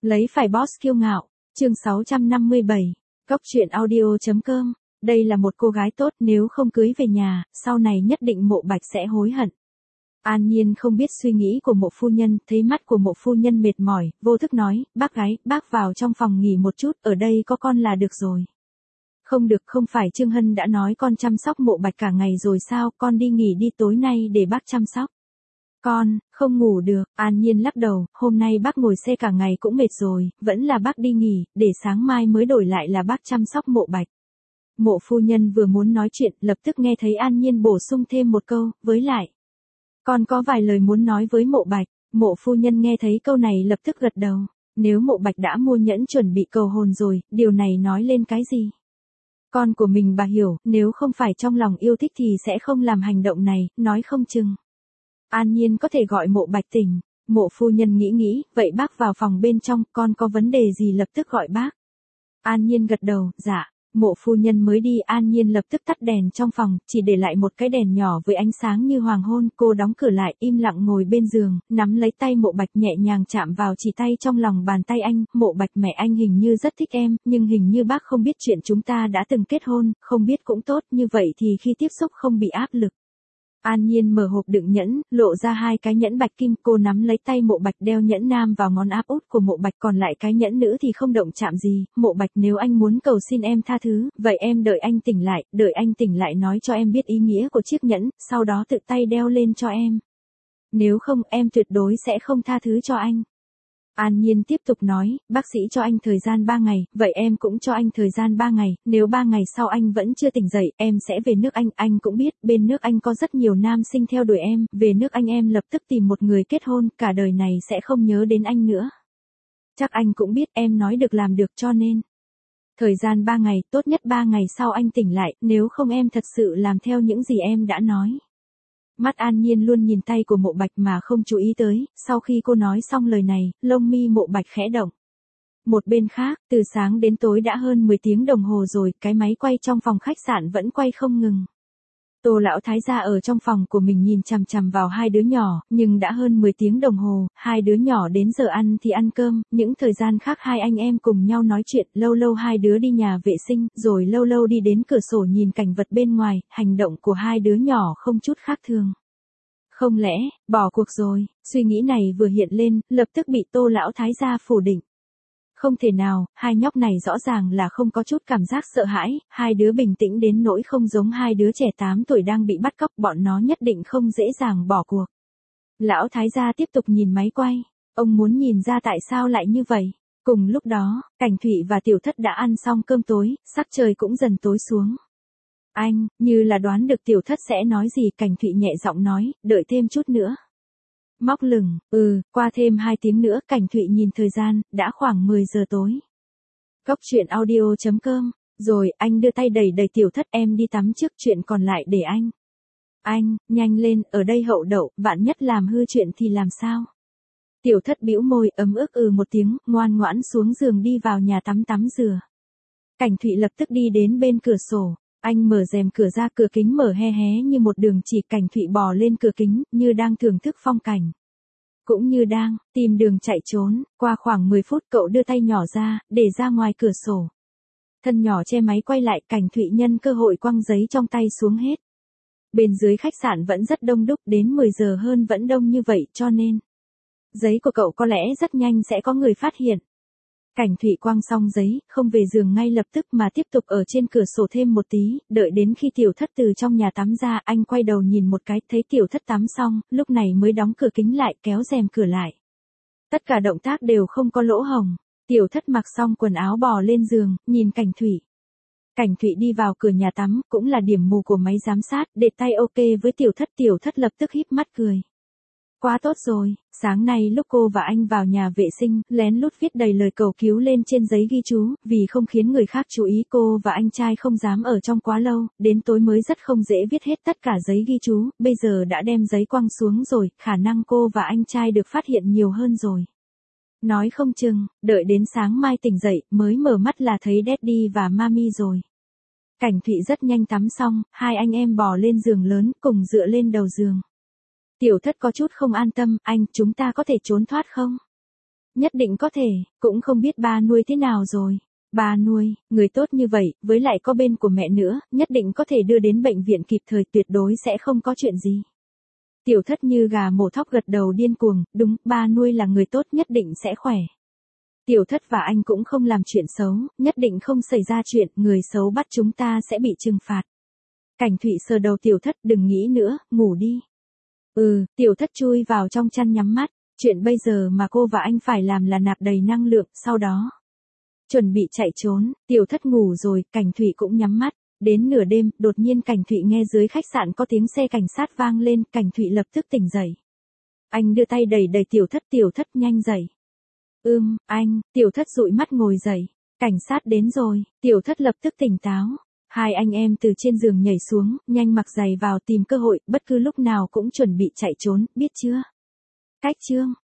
Lấy phải boss kiêu ngạo, chương 657, Cốc truyện audio.com. Đây là một cô gái tốt, nếu không cưới về nhà, sau này nhất định Mộ Bạch sẽ hối hận. An Nhiên không biết suy nghĩ của Mộ phu nhân, thấy mắt của Mộ phu nhân mệt mỏi, vô thức nói, bác gái, bác vào trong phòng nghỉ một chút, ở đây có con là được rồi. Không được, không phải Trương Hân đã nói con chăm sóc Mộ Bạch cả ngày rồi sao, con đi nghỉ đi, tối nay để bác chăm sóc. Con, không ngủ được, An Nhiên lắc đầu, hôm nay bác ngồi xe cả ngày cũng mệt rồi, vẫn là bác đi nghỉ, để sáng mai mới đổi lại là bác chăm sóc Mộ Bạch. Mộ phu nhân vừa muốn nói chuyện, lập tức nghe thấy An Nhiên bổ sung thêm một câu, với lại. Con có vài lời muốn nói với Mộ Bạch. Mộ phu nhân nghe thấy câu này lập tức gật đầu. Nếu Mộ Bạch đã mua nhẫn chuẩn bị cầu hôn rồi, điều này nói lên cái gì? Con của mình bà hiểu, nếu không phải trong lòng yêu thích thì sẽ không làm hành động này, nói không chừng. An Nhiên có thể gọi Mộ Bạch tỉnh. Mộ phu nhân nghĩ, vậy bác vào phòng bên trong, con có vấn đề gì lập tức gọi bác. An Nhiên gật đầu, dạ. Mộ phu nhân mới đi, An Nhiên lập tức tắt đèn trong phòng, chỉ để lại một cái đèn nhỏ với ánh sáng như hoàng hôn, cô đóng cửa lại, im lặng ngồi bên giường, nắm lấy tay Mộ Bạch nhẹ nhàng chạm vào chỉ tay trong lòng bàn tay anh, Mộ Bạch mẹ anh hình như rất thích em, nhưng hình như bác không biết chuyện chúng ta đã từng kết hôn, không biết cũng tốt, như vậy thì khi tiếp xúc không bị áp lực. An Nhiên mở hộp đựng nhẫn, lộ ra hai cái nhẫn bạch kim, cô nắm lấy tay Mộ Bạch đeo nhẫn nam vào ngón áp út của Mộ Bạch, còn lại cái nhẫn nữ thì không động chạm gì. Mộ Bạch, nếu anh muốn cầu xin em tha thứ, vậy em đợi anh tỉnh lại nói cho em biết ý nghĩa của chiếc nhẫn, sau đó tự tay đeo lên cho em. Nếu không, em tuyệt đối sẽ không tha thứ cho anh. An Nhiên tiếp tục nói, bác sĩ cho anh thời gian 3 ngày, vậy em cũng cho anh thời gian 3 ngày, nếu 3 ngày sau anh vẫn chưa tỉnh dậy, em sẽ về nước anh cũng biết, bên nước anh có rất nhiều nam sinh theo đuổi em, về nước anh em lập tức tìm một người kết hôn, cả đời này sẽ không nhớ đến anh nữa. Chắc anh cũng biết em nói được làm được cho nên. Thời gian 3 ngày, tốt nhất 3 ngày sau anh tỉnh lại, nếu không em thật sự làm theo những gì em đã nói. Mắt An Nhiên luôn nhìn tay của Mộ Bạch mà không chú ý tới, sau khi cô nói xong lời này, lông mi Mộ Bạch khẽ động. Một bên khác, từ sáng đến tối đã hơn 10 tiếng đồng hồ rồi, cái máy quay trong phòng khách sạn vẫn quay không ngừng. Tô lão thái gia ở trong phòng của mình nhìn chằm chằm vào hai đứa nhỏ, nhưng đã hơn 10 tiếng đồng hồ, hai đứa nhỏ đến giờ ăn thì ăn cơm, những thời gian khác hai anh em cùng nhau nói chuyện, lâu lâu hai đứa đi nhà vệ sinh, rồi lâu lâu đi đến cửa sổ nhìn cảnh vật bên ngoài, hành động của hai đứa nhỏ không chút khác thường. Không lẽ, bỏ cuộc rồi, suy nghĩ này vừa hiện lên, lập tức bị Tô lão thái gia phủ định. Không thể nào, hai nhóc này rõ ràng là không có chút cảm giác sợ hãi, hai đứa bình tĩnh đến nỗi không giống hai đứa trẻ 8 tuổi đang bị bắt cóc, bọn nó nhất định không dễ dàng bỏ cuộc. Lão thái gia tiếp tục nhìn máy quay, ông muốn nhìn ra tại sao lại như vậy. Cùng lúc đó, Cảnh Thụy và Tiểu Thất đã ăn xong cơm tối, sắc trời cũng dần tối xuống. Anh, như là đoán được Tiểu Thất sẽ nói gì, Cảnh Thụy nhẹ giọng nói, đợi thêm chút nữa. Móc lửng, qua thêm 2 tiếng nữa, Cảnh Thụy nhìn thời gian, đã khoảng 10 giờ tối. Cốc truyện audio.com, rồi anh đưa tay đẩy Tiểu Thất, em đi tắm trước, chuyện còn lại để anh. Anh, nhanh lên, ở đây hậu đậu, vạn nhất làm hư chuyện thì làm sao? Tiểu Thất bĩu môi, ấm ức một tiếng, ngoan ngoãn xuống giường đi vào nhà tắm rửa. Cảnh Thụy lập tức đi đến bên cửa sổ. Anh mở rèm cửa ra, cửa kính mở hé hé như một đường chỉ, Cảnh Thụy bò lên cửa kính, như đang thưởng thức phong cảnh. Cũng như đang tìm đường chạy trốn, qua khoảng 10 phút cậu đưa tay nhỏ ra, để ra ngoài cửa sổ. Thân nhỏ che máy quay lại, Cảnh Thụy nhân cơ hội quăng giấy trong tay xuống hết. Bên dưới khách sạn vẫn rất đông đúc, đến 10 giờ hơn vẫn đông như vậy, cho nên giấy của cậu có lẽ rất nhanh sẽ có người phát hiện. Cảnh Thụy quăng xong giấy, không về giường ngay lập tức mà tiếp tục ở trên cửa sổ thêm một tí, đợi đến khi Tiểu Thất từ trong nhà tắm ra, anh quay đầu nhìn một cái, thấy Tiểu Thất tắm xong, lúc này mới đóng cửa kính lại, kéo rèm cửa lại. Tất cả động tác đều không có lỗ hổng. Tiểu Thất mặc xong quần áo bò lên giường, nhìn Cảnh Thụy. Cảnh Thụy đi vào cửa nhà tắm, cũng là điểm mù của máy giám sát, để tay ok với Tiểu Thất lập tức híp mắt cười. Quá tốt rồi, sáng nay lúc cô và anh vào nhà vệ sinh, lén lút viết đầy lời cầu cứu lên trên giấy ghi chú, vì không khiến người khác chú ý cô và anh trai không dám ở trong quá lâu, đến tối mới rất không dễ viết hết tất cả giấy ghi chú, bây giờ đã đem giấy quăng xuống rồi, khả năng cô và anh trai được phát hiện nhiều hơn rồi. Nói không chừng, đợi đến sáng mai tỉnh dậy, mới mở mắt là thấy Daddy và Mami rồi. Cảnh Thụy rất nhanh tắm xong, hai anh em bò lên giường lớn, cùng dựa lên đầu giường. Tiểu Thất có chút không an tâm, anh, chúng ta có thể trốn thoát không? Nhất định có thể, cũng không biết ba nuôi thế nào rồi. Ba nuôi, người tốt như vậy, với lại có bên của mẹ nữa, nhất định có thể đưa đến bệnh viện kịp thời, tuyệt đối sẽ không có chuyện gì. Tiểu Thất như gà mổ thóc gật đầu điên cuồng, đúng, ba nuôi là người tốt nhất định sẽ khỏe. Tiểu Thất và anh cũng không làm chuyện xấu, nhất định không xảy ra chuyện, người xấu bắt chúng ta sẽ bị trừng phạt. Cảnh Thụy sờ đầu Tiểu Thất, đừng nghĩ nữa, ngủ đi. Tiểu Thất chui vào trong chăn nhắm mắt, chuyện bây giờ mà cô và anh phải làm là nạp đầy năng lượng, sau đó chuẩn bị chạy trốn. Tiểu Thất ngủ rồi, Cảnh Thụy cũng nhắm mắt. Đến nửa đêm, đột nhiên Cảnh Thụy nghe dưới khách sạn có tiếng xe cảnh sát vang lên, Cảnh Thụy lập tức tỉnh dậy. Anh đưa tay đẩy đẩy Tiểu Thất nhanh dậy. Anh, Tiểu Thất dụi mắt ngồi dậy. Cảnh sát đến rồi, Tiểu Thất lập tức tỉnh táo. Hai anh em từ trên giường nhảy xuống, nhanh mặc giày vào tìm cơ hội, bất cứ lúc nào cũng chuẩn bị chạy trốn, biết chưa? Cách chương